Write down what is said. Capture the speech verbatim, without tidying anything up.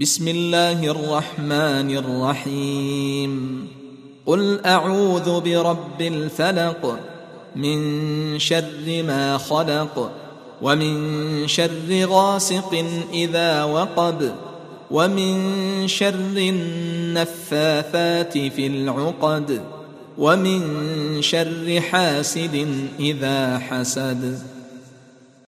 بسم الله الرحمن الرحيم قل أعوذ برب الفلق من شر ما خلق ومن شر غاسق إذا وقب ومن شر النفاثات في العقد ومن شر حاسد إذا حسد.